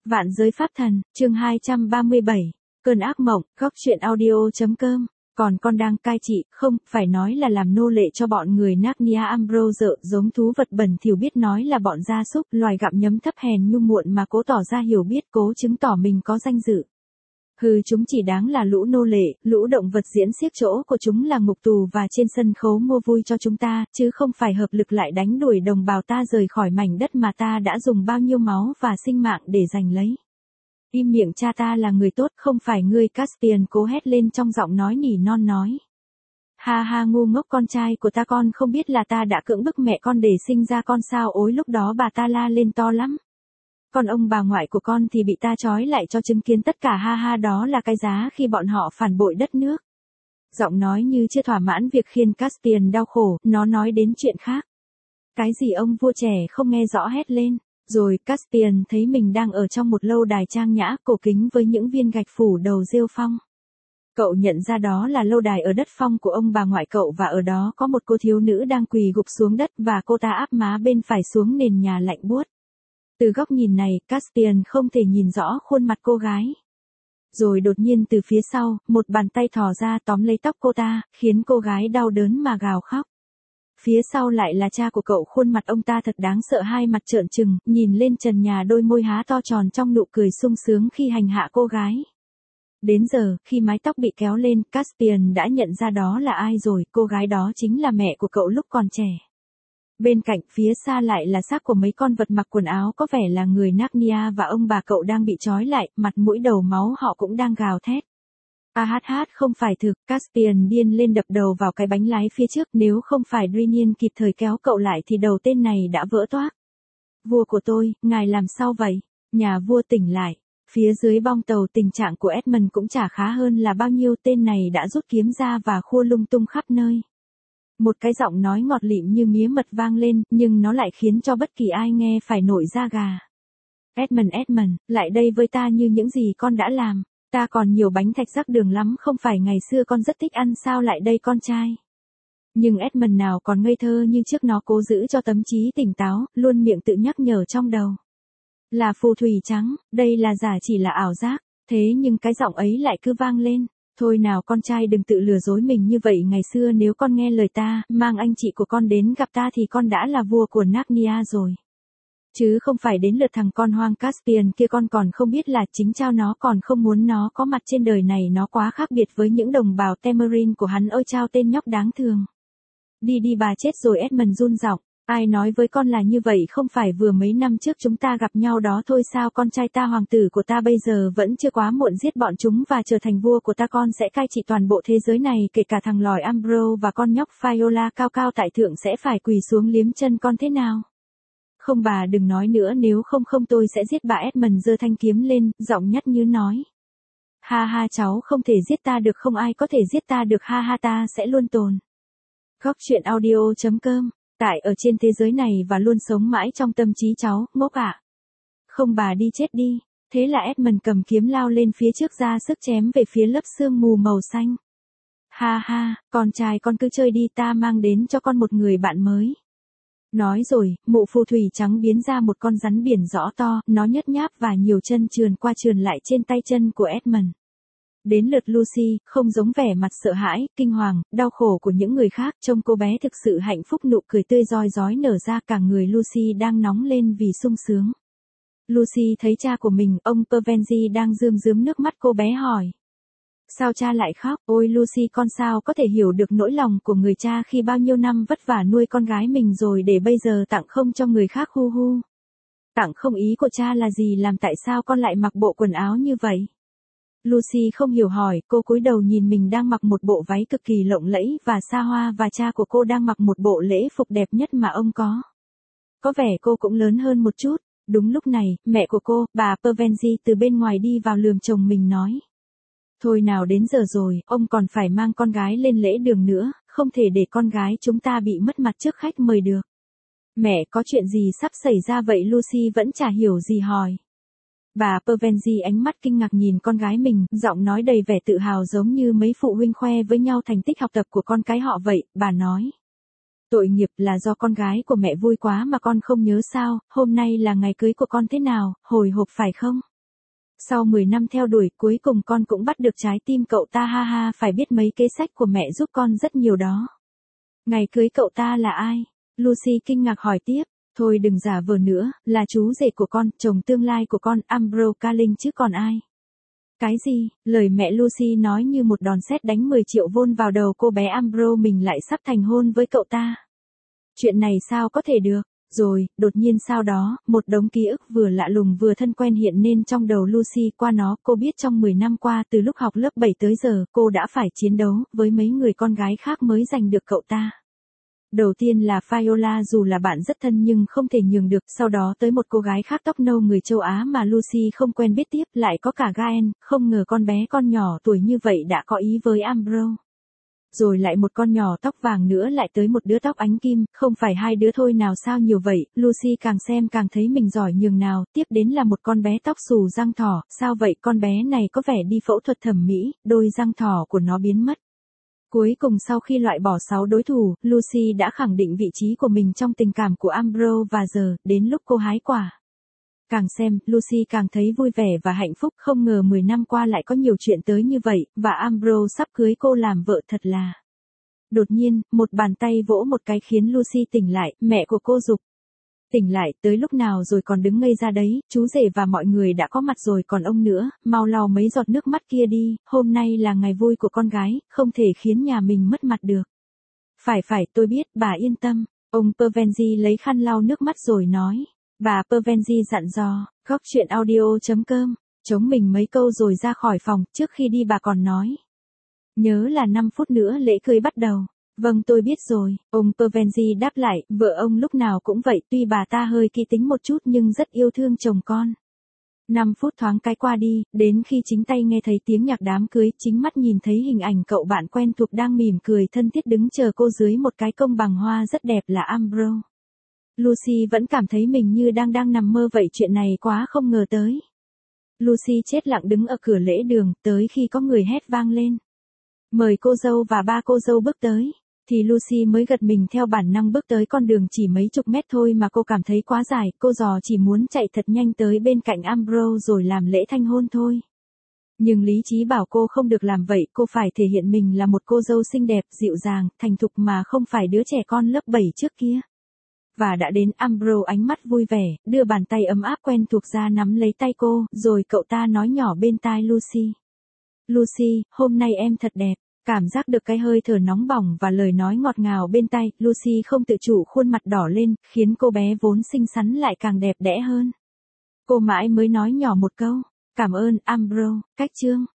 Vạn giới pháp thần, chương 237, cơn ác mộng, góc truyện audio.com. Còn con đang cai trị, không, phải nói là làm nô lệ cho bọn người Narnia Ambrose, giống thú vật bẩn thỉu biết nói là bọn gia súc, loài gặm nhấm thấp hèn nhu muộn mà cố tỏ ra hiểu biết, cố chứng tỏ mình có danh dự. Hừ, chúng chỉ đáng là lũ nô lệ, lũ động vật diễn xiếc, chỗ của chúng là ngục tù và trên sân khấu mua vui cho chúng ta, chứ không phải hợp lực lại đánh đuổi đồng bào ta rời khỏi mảnh đất mà ta đã dùng bao nhiêu máu và sinh mạng để giành lấy. Im miệng, cha ta là người tốt, không phải ngươi. Caspian cố hét lên trong giọng nói nỉ non nói. Ha ha, ngu ngốc, con trai của ta, con không biết là ta đã cưỡng bức mẹ con để sinh ra con sao? Ối, lúc đó bà ta la lên to lắm. Còn ông bà ngoại của con thì bị ta trói lại cho chứng kiến tất cả, ha ha, đó là cái giá khi bọn họ phản bội đất nước. Giọng nói như chưa thỏa mãn việc khiến Caspian đau khổ, nó nói đến chuyện khác. Cái gì? Ông vua trẻ không nghe rõ hét lên. Rồi Caspian thấy mình đang ở trong một lâu đài trang nhã, cổ kính với những viên gạch phủ đầu rêu phong. Cậu nhận ra đó là lâu đài ở đất phong của ông bà ngoại cậu, và ở đó có một cô thiếu nữ đang quỳ gục xuống đất và cô ta áp má bên phải xuống nền nhà lạnh buốt. Từ góc nhìn này, Caspian không thể nhìn rõ khuôn mặt cô gái. Rồi đột nhiên từ phía sau, một bàn tay thò ra tóm lấy tóc cô ta, khiến cô gái đau đớn mà gào khóc. Phía sau lại là cha của cậu, khuôn mặt ông ta thật đáng sợ, hai mặt trợn trừng, nhìn lên trần nhà, đôi môi há to tròn trong nụ cười sung sướng khi hành hạ cô gái. Đến giờ, khi mái tóc bị kéo lên, Caspian đã nhận ra đó là ai rồi, cô gái đó chính là mẹ của cậu lúc còn trẻ. Bên cạnh, phía xa lại là xác của mấy con vật mặc quần áo có vẻ là người Narnia, và ông bà cậu đang bị trói lại, mặt mũi đầu máu, họ cũng đang gào thét. Không phải thực. Caspian điên lên đập đầu vào cái bánh lái phía trước, nếu không phải Drinian kịp thời kéo cậu lại thì đầu tên này đã vỡ toác. Vua của tôi, ngài làm sao vậy? Nhà vua tỉnh lại. Phía dưới bong tàu tình trạng của Edmund cũng chả khá hơn là bao nhiêu, tên này đã rút kiếm ra và khua lung tung khắp nơi. Một cái giọng nói ngọt lịm như mía mật vang lên, nhưng nó lại khiến cho bất kỳ ai nghe phải nổi da gà. Edmund, lại đây với ta, như những gì con đã làm. Ta còn nhiều bánh thạch rắc đường lắm, không phải ngày xưa con rất thích ăn sao? Lại đây con trai. Nhưng Edmund nào còn ngây thơ như trước, nó cố giữ cho tâm trí tỉnh táo, luôn miệng tự nhắc nhở trong đầu. Là phù thủy trắng, đây là giả, chỉ là ảo giác. Thế nhưng cái giọng ấy lại cứ vang lên. Thôi nào con trai, đừng tự lừa dối mình như vậy, ngày xưa nếu con nghe lời ta, mang anh chị của con đến gặp ta thì con đã là vua của Narnia rồi. Chứ không phải đến lượt thằng con hoang Caspian kia. Con còn không biết là chính cha nó còn không muốn nó có mặt trên đời này, nó quá khác biệt với những đồng bào Temerin của hắn. Ôi chao, tên nhóc đáng thương. Đi đi, bà chết rồi. Edmund run giọng. Ai nói với con là như vậy? Không phải vừa mấy năm trước chúng ta gặp nhau đó thôi sao? Con trai ta, hoàng tử của ta, bây giờ vẫn chưa quá muộn giết bọn chúng và trở thành vua của ta. Con sẽ cai trị toàn bộ thế giới này, kể cả thằng lòi Ambro và con nhóc Viola cao cao tại thượng sẽ phải quỳ xuống liếm chân con thế nào? Không, bà đừng nói nữa, nếu không tôi sẽ giết bà. Edmund giơ thanh kiếm lên, giọng nhát như nói. Ha ha, cháu không thể giết ta được, không ai có thể giết ta được, ha ha, ta sẽ luôn tồn. Góc truyện audio.com. Tại ở trên thế giới này và luôn sống mãi trong tâm trí cháu, ngốc ạ. Không, bà đi chết đi. Thế là Edmund cầm kiếm lao lên phía trước, ra sức chém về phía lớp sương mù màu xanh. Ha ha, con trai con cứ chơi đi, ta mang đến cho con một người bạn mới. Nói rồi, mụ phù thủy trắng biến ra một con rắn biển rõ to, nó nhớt nháp và nhiều chân trườn qua trườn lại trên tay chân của Edmund. Đến lượt Lucy, không giống vẻ mặt sợ hãi, kinh hoàng, đau khổ của những người khác, trông cô bé thực sự hạnh phúc, nụ cười tươi rói rói nở ra, cả người Lucy đang nóng lên vì sung sướng. Lucy thấy cha của mình, ông Pervenzi đang rơm rớm nước mắt, cô bé hỏi. Sao cha lại khóc? Ôi Lucy, con sao có thể hiểu được nỗi lòng của người cha khi bao nhiêu năm vất vả nuôi con gái mình rồi để bây giờ tặng không cho người khác? Hu hu. Tặng không? Ý của cha là gì? Làm tại sao con lại mặc bộ quần áo như vậy? Lucy không hiểu hỏi, cô cúi đầu nhìn mình đang mặc một bộ váy cực kỳ lộng lẫy và xa hoa, và cha của cô đang mặc một bộ lễ phục đẹp nhất mà ông có. Có vẻ cô cũng lớn hơn một chút. Đúng lúc này, mẹ của cô, bà Pervenzi, từ bên ngoài đi vào lườm chồng mình nói. Thôi nào, đến giờ rồi, ông còn phải mang con gái lên lễ đường nữa, không thể để con gái chúng ta bị mất mặt trước khách mời được. Mẹ, có chuyện gì sắp xảy ra vậy? Lucy vẫn chả hiểu gì hỏi. Bà Pervenzi ánh mắt kinh ngạc nhìn con gái mình, giọng nói đầy vẻ tự hào giống như mấy phụ huynh khoe với nhau thành tích học tập của con cái họ vậy. Bà nói. Tội nghiệp, là do con gái của mẹ vui quá mà con không nhớ sao? Hôm nay là ngày cưới của con, thế nào, hồi hộp phải không? Sau 10 năm theo đuổi, cuối cùng con cũng bắt được trái tim cậu ta, ha ha, phải biết mấy kế sách của mẹ giúp con rất nhiều đó. Ngày cưới cậu ta là ai? Lucy kinh ngạc hỏi tiếp. Thôi đừng giả vờ nữa, là chú rể của con, chồng tương lai của con, Ambrose Carling chứ còn ai. Cái gì? Lời mẹ Lucy nói như một đòn sét đánh 10 triệu vôn vào đầu cô bé. Ambrose mình lại sắp thành hôn với cậu ta. Chuyện này sao có thể được? Rồi, đột nhiên sau đó, một đống ký ức vừa lạ lùng vừa thân quen hiện lên trong đầu Lucy. Qua nó, cô biết trong 10 năm qua từ lúc học lớp 7 tới giờ, cô đã phải chiến đấu với mấy người con gái khác mới giành được cậu ta. Đầu tiên là Viola, dù là bạn rất thân nhưng không thể nhường được, sau đó tới một cô gái khác tóc nâu người châu Á mà Lucy không quen biết, tiếp lại có cả Gael, không ngờ con bé con nhỏ tuổi như vậy đã có ý với Ambrose. Rồi lại một con nhỏ tóc vàng nữa, lại tới một đứa tóc ánh kim, không phải hai đứa thôi nào sao nhiều vậy. Lucy càng xem càng thấy mình giỏi nhường nào, tiếp đến là một con bé tóc xù răng thỏ, sao vậy, con bé này có vẻ đi phẫu thuật thẩm mỹ, đôi răng thỏ của nó biến mất. Cuối cùng sau khi loại bỏ 6 đối thủ, Lucy đã khẳng định vị trí của mình trong tình cảm của Ambrose và giờ, đến lúc cô hái quả. Càng xem, Lucy càng thấy vui vẻ và hạnh phúc, không ngờ 10 năm qua lại có nhiều chuyện tới như vậy, và Ambrose sắp cưới cô làm vợ thật là. Đột nhiên, một bàn tay vỗ một cái khiến Lucy tỉnh lại, mẹ của cô giục. Tỉnh lại, tới lúc nào rồi còn đứng ngây ra đấy, chú rể và mọi người đã có mặt rồi còn ông nữa, mau lau mấy giọt nước mắt kia đi, hôm nay là ngày vui của con gái, không thể khiến nhà mình mất mặt được. Phải, tôi biết, bà yên tâm, ông Pervenzi lấy khăn lau nước mắt rồi nói. Bà Pervenzi dặn dò, góc chuyện audio.com, chống mình mấy câu rồi ra khỏi phòng, trước khi đi bà còn nói. Nhớ là 5 phút nữa lễ cưới bắt đầu. Vâng tôi biết rồi, ông Pervenzi đáp lại, vợ ông lúc nào cũng vậy, tuy bà ta hơi kỹ tính một chút nhưng rất yêu thương chồng con. 5 phút thoáng cái qua đi, đến khi chính tay nghe thấy tiếng nhạc đám cưới, chính mắt nhìn thấy hình ảnh cậu bạn quen thuộc đang mỉm cười thân thiết đứng chờ cô dưới một cái công bằng hoa rất đẹp là Ambrose. Lucy vẫn cảm thấy mình như đang nằm mơ vậy, chuyện này quá không ngờ tới. Lucy chết lặng đứng ở cửa lễ đường, tới khi có người hét vang lên. Mời cô dâu và ba cô dâu bước tới. Thì Lucy mới gật mình theo bản năng bước tới, con đường chỉ mấy chục mét thôi mà cô cảm thấy quá dài, cô giò chỉ muốn chạy thật nhanh tới bên cạnh Ambrose rồi làm lễ thanh hôn thôi. Nhưng lý trí bảo cô không được làm vậy, cô phải thể hiện mình là một cô dâu xinh đẹp, dịu dàng, thành thục mà không phải đứa trẻ con lớp 7 trước kia. Và đã đến, Ambrose ánh mắt vui vẻ, đưa bàn tay ấm áp quen thuộc ra nắm lấy tay cô, rồi cậu ta nói nhỏ bên tai Lucy. Lucy, hôm nay em thật đẹp. Cảm giác được cái hơi thở nóng bỏng và lời nói ngọt ngào bên tai, Lucy không tự chủ khuôn mặt đỏ lên, khiến cô bé vốn xinh xắn lại càng đẹp đẽ hơn. Cô mãi mới nói nhỏ một câu, cảm ơn, Ambrose, cách chương.